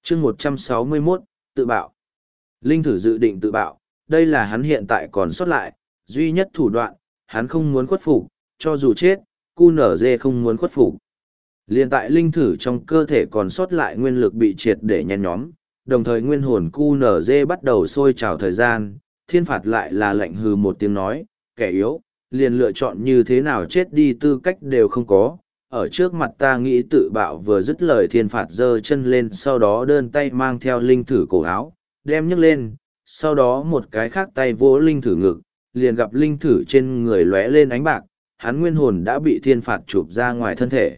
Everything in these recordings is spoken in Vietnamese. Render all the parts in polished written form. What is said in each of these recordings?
chương 161, tự bạo. Linh thử dự định tự bạo, đây là hắn hiện tại còn sót lại, duy nhất thủ đoạn, hắn không muốn khuất phục, cho dù chết, QNZ không muốn khuất phục. Liên tại linh thử trong cơ thể còn sót lại nguyên lực bị triệt để nhen nhóm, đồng thời nguyên hồn QNZ bắt đầu sôi trào thời gian, thiên phạt lại là lệnh hừ một tiếng nói, kẻ yếu, liền lựa chọn như thế nào chết đi tư cách đều không có. Ở trước mặt ta nghĩ tự bạo vừa dứt lời thiên phạt giơ chân lên sau đó đơn tay mang theo linh thử cổ áo, đem nhấc lên, sau đó một cái khác tay vỗ linh thử ngực, liền gặp linh thử trên người lóe lên ánh bạc, hắn nguyên hồn đã bị thiên phạt chụp ra ngoài thân thể.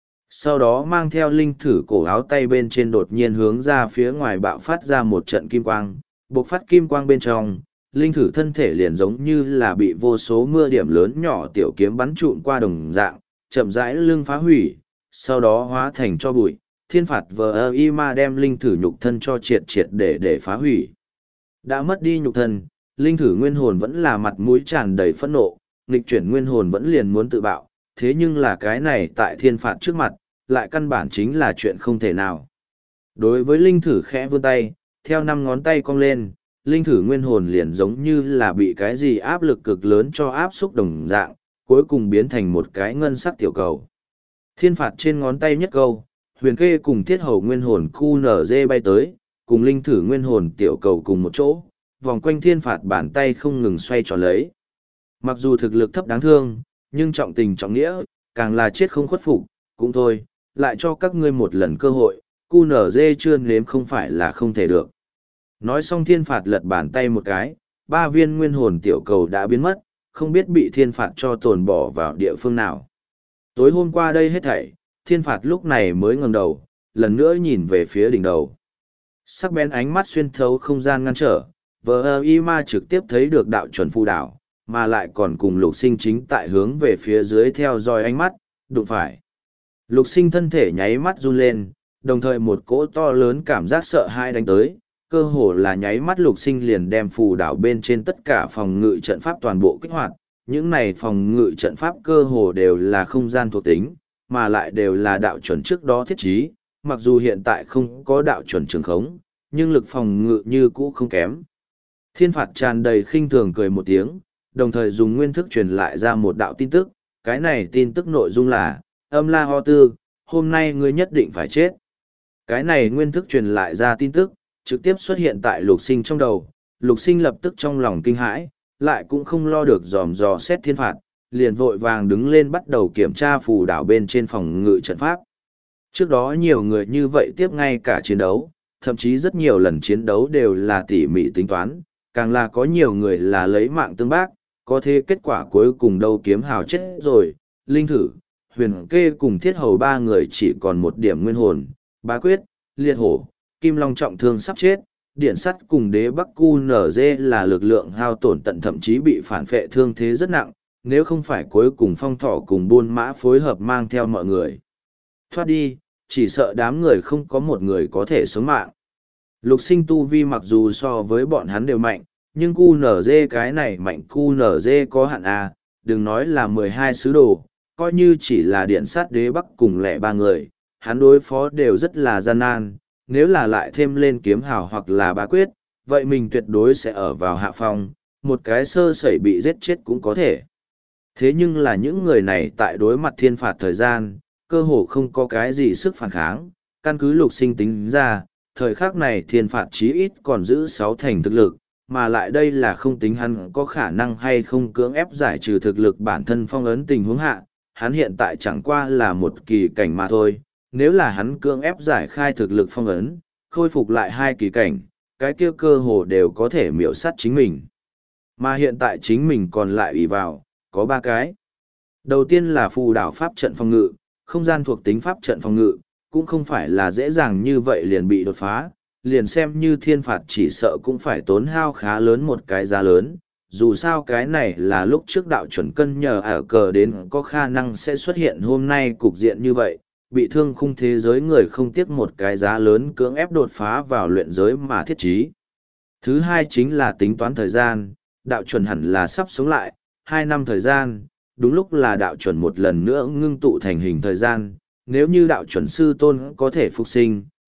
Sau đó mang theo linh thử cổ áo tay bên trên đột nhiên hướng ra phía ngoài bạo phát ra một trận kim quang, bộc phát kim quang bên trong, linh thử thân thể liền giống như là bị vô số mưa điểm lớn nhỏ tiểu kiếm bắn trụn qua đồng dạng, chậm rãi lưng phá hủy, sau đó hóa thành cho bụi, thiên phạt vờ y ma đem linh thử nhục thân cho triệt triệt để phá hủy. Đã mất đi nhục thân, linh thử nguyên hồn vẫn là mặt mũi tràn đầy phẫn nộ, nghịch chuyển nguyên hồn vẫn liền muốn tự bạo, thế nhưng là cái này tại thiên phạt trước mặt, lại căn bản chính là chuyện không thể nào. Đối với linh thử khẽ vươn tay, theo 5 ngón tay cong lên, linh thử nguyên hồn liền giống như là bị cái gì áp lực cực lớn cho áp xúc đồng dạng, cuối cùng biến thành một cái ngân sắc tiểu cầu. Thiên phạt trên ngón tay nhất câu, huyền kê cùng thiết hầu nguyên hồn QNZ bay tới, cùng linh thử nguyên hồn tiểu cầu cùng một chỗ, vòng quanh thiên phạt bàn tay không ngừng xoay tròn lấy. Mặc dù thực lực thấp đáng thương, nhưng trọng tình trọng nghĩa, càng là chết không khuất phục, cũng thôi, lại cho các ngươi một lần cơ hội, QNZ chưa nếm không phải là không thể được. Nói xong thiên phạt lật bàn tay một cái, 3 viên nguyên hồn tiểu cầu đã biến mất, không biết bị thiên phạt cho tồn bỏ vào địa phương nào. Tối hôm qua đây hết thảy, thiên phạt lúc này mới ngẩng đầu, lần nữa nhìn về phía đỉnh đầu. Sắc bén ánh mắt xuyên thấu không gian ngăn trở, vờ y ma trực tiếp thấy được đạo chuẩn phù đảo, mà lại còn cùng lục sinh chính tại hướng về phía dưới theo dõi ánh mắt, đụng phải. Lục sinh thân thể nháy mắt run lên, đồng thời một cỗ to lớn cảm giác sợ hãi đánh tới, cơ hồ là nháy mắt lục sinh liền đem phù đảo bên trên tất cả phòng ngự trận pháp toàn bộ kích hoạt. Những này phòng ngự trận pháp cơ hồ đều là không gian thuộc tính, mà lại đều là đạo chuẩn trước đó thiết trí, mặc dù hiện tại không có đạo chuẩn trường khống, nhưng lực phòng ngự như cũ không kém. Thiên phạt tràn đầy khinh thường cười một tiếng, đồng thời dùng nguyên thức truyền lại ra một đạo tin tức, cái này tin tức nội dung là, âm la ho tư, hôm nay ngươi nhất định phải chết. Cái này nguyên thức truyền lại ra tin tức, trực tiếp xuất hiện tại lục sinh trong đầu, lục sinh lập tức trong lòng kinh hãi, lại cũng không lo được dòm dò xét thiên phạt, liền vội vàng đứng lên bắt đầu kiểm tra phù đảo bên trên phòng ngự trận pháp. Trước đó nhiều người như vậy tiếp ngay cả chiến đấu, thậm chí rất nhiều lần chiến đấu đều là tỉ mỉ tính toán, càng là có nhiều người là lấy mạng tương bác, có thế kết quả cuối cùng đâu kiếm hào chết rồi, linh thử, huyền kê cùng thiết hầu 3 người chỉ còn một điểm nguyên hồn, bá quyết, liệt hổ, kim long trọng thương sắp chết, điện sắt cùng đế bắc cu nở dê là lực lượng hao tổn tận thậm chí bị phản phệ thương thế rất nặng, nếu không phải cuối cùng phong thỏ cùng buôn mã phối hợp mang theo mọi người thoát đi, chỉ sợ đám người không có một người có thể sống mạng. Lục sinh tu vi mặc dù so với bọn hắn đều mạnh, nhưng QNZ cái này mạnh QNZ có hạn à, đừng nói là 12 sứ đồ, coi như chỉ là điện sát đế bắc cùng lẻ 3 người, hắn đối phó đều rất là gian nan, nếu là lại thêm lên kiếm hào hoặc là bá quyết, vậy mình tuyệt đối sẽ ở vào hạ phong, một cái sơ sẩy bị giết chết cũng có thể. Thế nhưng là những người này tại đối mặt thiên phạt thời gian, cơ hồ không có cái gì sức phản kháng, căn cứ lục sinh tính ra, thời khắc này thiên phạt chí ít còn giữ 6 thành thực lực, mà lại đây là không tính hắn có khả năng hay không cưỡng ép giải trừ thực lực bản thân phong ấn tình huống hạ, hắn hiện tại chẳng qua là một kỳ cảnh mà thôi, nếu là hắn cưỡng ép giải khai thực lực phong ấn, khôi phục lại 2 kỳ cảnh, cái kia cơ hồ đều có thể miểu sát chính mình. Mà hiện tại chính mình còn lại ủy vào, có 3 cái. Đầu tiên là phù đảo pháp trận phòng ngự, không gian thuộc tính pháp trận phòng ngự, cũng không phải là dễ dàng như vậy liền bị đột phá, liền xem như thiên phạt chỉ sợ cũng phải tốn hao khá lớn một cái giá lớn. Dù sao cái này là lúc trước đạo chuẩn cân nhờ ở cờ đến có khả năng sẽ xuất hiện hôm nay cục diện như vậy, bị thương khung thế giới người không tiếc một cái giá lớn cưỡng ép đột phá vào luyện giới mà thiết trí. Thứ hai chính là tính toán thời gian, đạo chuẩn hẳn là sắp sống lại, 2 năm thời gian, đúng lúc là đạo chuẩn một lần nữa ngưng tụ thành hình thời gian, nếu như đạo chuẩn sư tôn có thể phục sinh,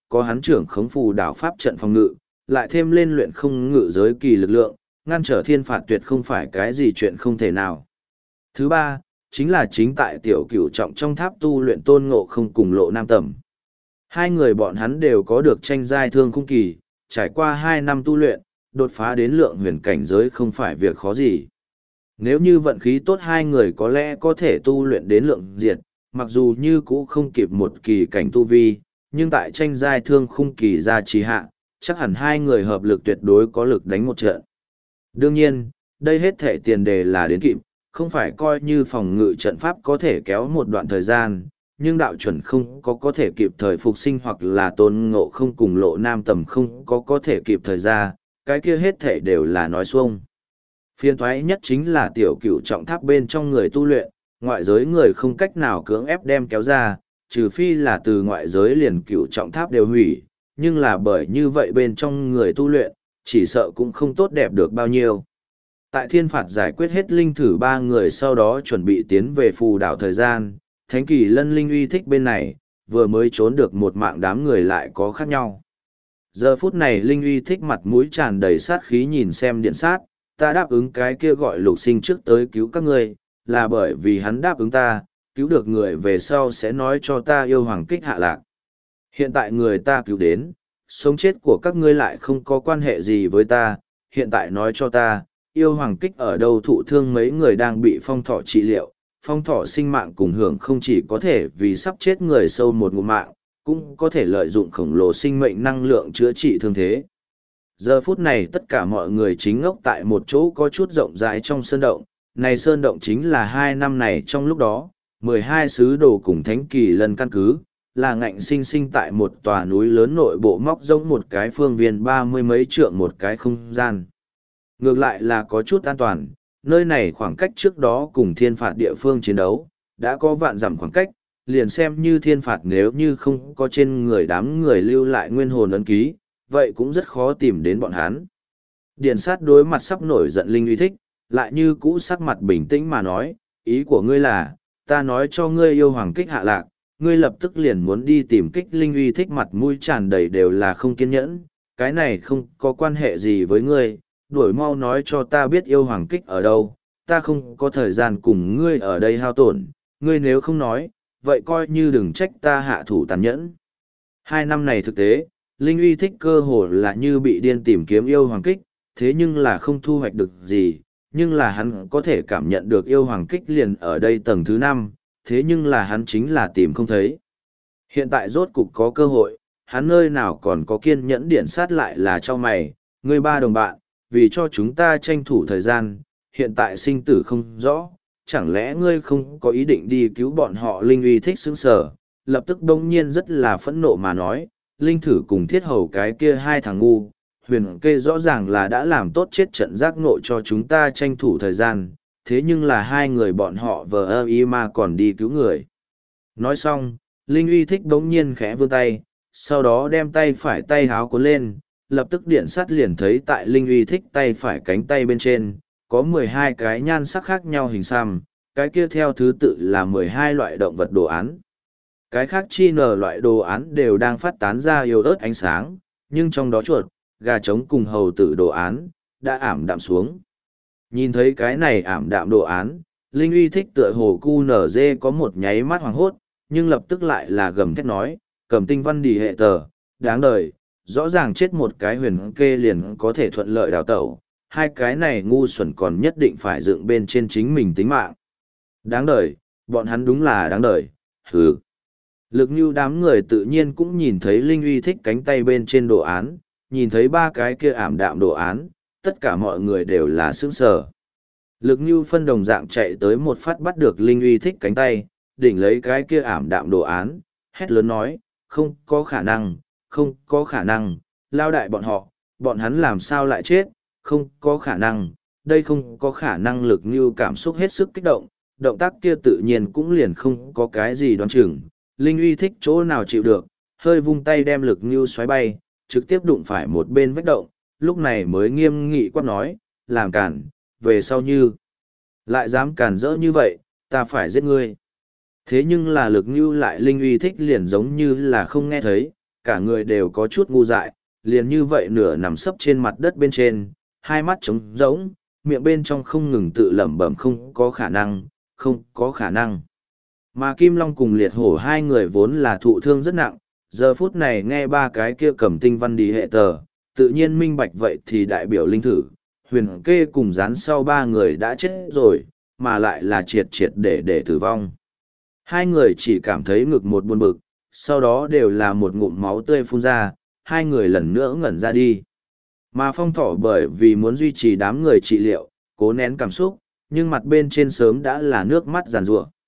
có hắn trưởng khống phù đảo pháp trận phòng ngự, lại thêm lên luyện không ngự giới kỳ lực lượng, ngăn trở thiên phạt tuyệt không phải cái gì chuyện không thể nào. Thứ ba, chính là chính tại tiểu cửu trọng trong tháp tu luyện Tôn Ngộ Không cùng Lộ Nam Tầm. Hai người bọn hắn đều có được tranh giai thương khung kỳ, trải qua 2 năm tu luyện, đột phá đến lượng huyền cảnh giới không phải việc khó gì. Nếu như vận khí tốt hai người có lẽ có thể tu luyện đến lượng diệt, mặc dù như cũ không kịp một kỳ cảnh tu vi, nhưng tại tranh giai thương khung kỳ ra trì hạ, chắc hẳn hai người hợp lực tuyệt đối có lực đánh một trận. Đương nhiên, đây hết thể tiền đề là đến kịp, không phải coi như phòng ngự trận pháp có thể kéo một đoạn thời gian, nhưng đạo chuẩn không có thể kịp thời phục sinh hoặc là Tôn Ngộ Không cùng Lộ Nam Tầm không có thể kịp thời ra, cái kia hết thể đều là nói xuông. Phiên thoái nhất chính là tiểu cửu trọng tháp bên trong người tu luyện, ngoại giới người không cách nào cưỡng ép đem kéo ra, trừ phi là từ ngoại giới liền cửu trọng tháp đều hủy, nhưng là bởi như vậy bên trong người tu luyện, chỉ sợ cũng không tốt đẹp được bao nhiêu. Tại thiên phạt giải quyết hết linh thử 3 người sau đó chuẩn bị tiến về phù đảo thời gian, Thánh Kỳ Lân Linh Uy Thích bên này, vừa mới trốn được một mạng đám người lại có khác nhau. Giờ phút này Linh Uy Thích mặt mũi tràn đầy sát khí nhìn xem điện sát, ta đáp ứng cái kia gọi Lục Sinh trước tới cứu các ngươi, là bởi vì hắn đáp ứng ta, cứu được người về sau sẽ nói cho ta yêu hoàng kích hạ lạc. Hiện tại người ta cứu đến, sống chết của các ngươi lại không có quan hệ gì với ta, hiện tại nói cho ta, yêu hoàng kích ở đâu thụ thương mấy người đang bị phong thọ trị liệu, phong thọ sinh mạng cùng hưởng không chỉ có thể vì sắp chết người sâu một ngụm mạng, cũng có thể lợi dụng khổng lồ sinh mệnh năng lượng chữa trị thương thế. Giờ phút này tất cả mọi người chính ngốc tại một chỗ có chút rộng rãi trong sơn động, này sơn động chính là 2 năm này trong lúc đó, 12 sứ đồ cùng Thánh Kỳ Lân căn cứ, là ngạnh sinh sinh tại một tòa núi lớn nội bộ móc rỗng một cái phương viên 30 mấy trượng một cái không gian. Ngược lại là có chút an toàn, nơi này khoảng cách trước đó cùng thiên phạt địa phương chiến đấu, đã có vạn dặm khoảng cách, liền xem như thiên phạt nếu như không có trên người đám người lưu lại nguyên hồn ấn ký, vậy cũng rất khó tìm đến bọn hắn. Điện sát đối mặt sắp nổi giận Linh Uy Thích, lại như cũ sắc mặt bình tĩnh mà nói, ý của ngươi là, ta nói cho ngươi yêu hoàng kích hạ lạc, ngươi lập tức liền muốn đi tìm kích. Linh Uy Thích mặt mũi tràn đầy đều là không kiên nhẫn, cái này không có quan hệ gì với ngươi, đuổi mau nói cho ta biết yêu hoàng kích ở đâu, ta không có thời gian cùng ngươi ở đây hao tổn, ngươi nếu không nói, vậy coi như đừng trách ta hạ thủ tàn nhẫn. 2 năm này thực tế, Linh Uy Thích cơ hồ là như bị điên tìm kiếm yêu hoàng kích, thế nhưng là không thu hoạch được gì, nhưng là hắn có thể cảm nhận được yêu hoàng kích liền ở đây tầng thứ 5, thế nhưng là hắn chính là tìm không thấy. Hiện tại rốt cục có cơ hội, hắn nơi nào còn có kiên nhẫn điện sát lại là cho mày, ngươi 3 đồng bạn, vì cho chúng ta tranh thủ thời gian, hiện tại sinh tử không rõ, chẳng lẽ ngươi không có ý định đi cứu bọn họ? Linh Uy Thích sững sờ, lập tức đông nhiên rất là phẫn nộ mà nói, Linh Thử cùng Thiết Hầu cái kia 2 thằng ngu, huyền kê rõ ràng là đã làm tốt chết trận giác ngộ cho chúng ta tranh thủ thời gian, thế nhưng là 2 người bọn họ vờ ơ y mà còn đi cứu người. Nói xong, Linh Uy Thích đống nhiên khẽ vươn tay, sau đó đem tay phải tay háo cuốn lên, lập tức điện sắt liền thấy tại Linh Uy Thích tay phải cánh tay bên trên, có 12 cái nhan sắc khác nhau hình xăm, cái kia theo thứ tự là 12 loại động vật đồ án. Cái khác chi nở loại đồ án đều đang phát tán ra yếu ớt ánh sáng, nhưng trong đó chuột, gà trống cùng hầu tử đồ án, đã ảm đạm xuống. Nhìn thấy cái này ảm đạm đồ án, Linh Uy Thích tựa hồ cu nở dê có một nháy mắt hoàng hốt, nhưng lập tức lại là gầm thét nói, cầm tinh văn đi hệ tờ, đáng đời, rõ ràng chết một cái huyền kê liền có thể thuận lợi đào tẩu, 2 cái này ngu xuẩn còn nhất định phải dựng bên trên chính mình tính mạng. Đáng đời, bọn hắn đúng là đáng đời, hừ. Lực như đám người tự nhiên cũng nhìn thấy Linh Uy Thích cánh tay bên trên đồ án, nhìn thấy 3 cái kia ảm đạm đồ án, tất cả mọi người đều là sững sờ. Lực như phân đồng dạng chạy tới một phát bắt được Linh Uy Thích cánh tay, đỉnh lấy cái kia ảm đạm đồ án, hét lớn nói, không có khả năng, không có khả năng, lao đại bọn hắn làm sao lại chết, không có khả năng, đây không có khả năng. Lực như cảm xúc hết sức kích động, động tác kia tự nhiên cũng liền không có cái gì đoán chừng. Linh Uy Thích chỗ nào chịu được, hơi vung tay đem Lực như xoáy bay, trực tiếp đụng phải một bên vách động, lúc này mới nghiêm nghị quát nói, làm cản, về sau như lại dám cản rỡ như vậy, ta phải giết ngươi. Thế nhưng là Lực như lại Linh Uy Thích liền giống như là không nghe thấy, cả người đều có chút ngu dại, liền như vậy nửa nằm sấp trên mặt đất bên trên, hai mắt trống rỗng, miệng bên trong không ngừng tự lẩm bẩm không có khả năng, không có khả năng. Mà Kim Long cùng liệt hổ hai người vốn là thụ thương rất nặng, giờ phút này nghe ba cái kia cầm tinh văn đi hệ tờ, tự nhiên minh bạch vậy thì đại biểu linh thử, huyền kê cùng dán sau ba người đã chết rồi, mà lại là triệt triệt để tử vong. Hai người chỉ cảm thấy ngực một buồn bực, sau đó đều là một ngụm máu tươi phun ra, hai người lần nữa ngẩn ra đi. Mà phong thỏ bởi vì muốn duy trì đám người trị liệu, cố nén cảm xúc, nhưng mặt bên trên sớm đã là nước mắt giàn rủa.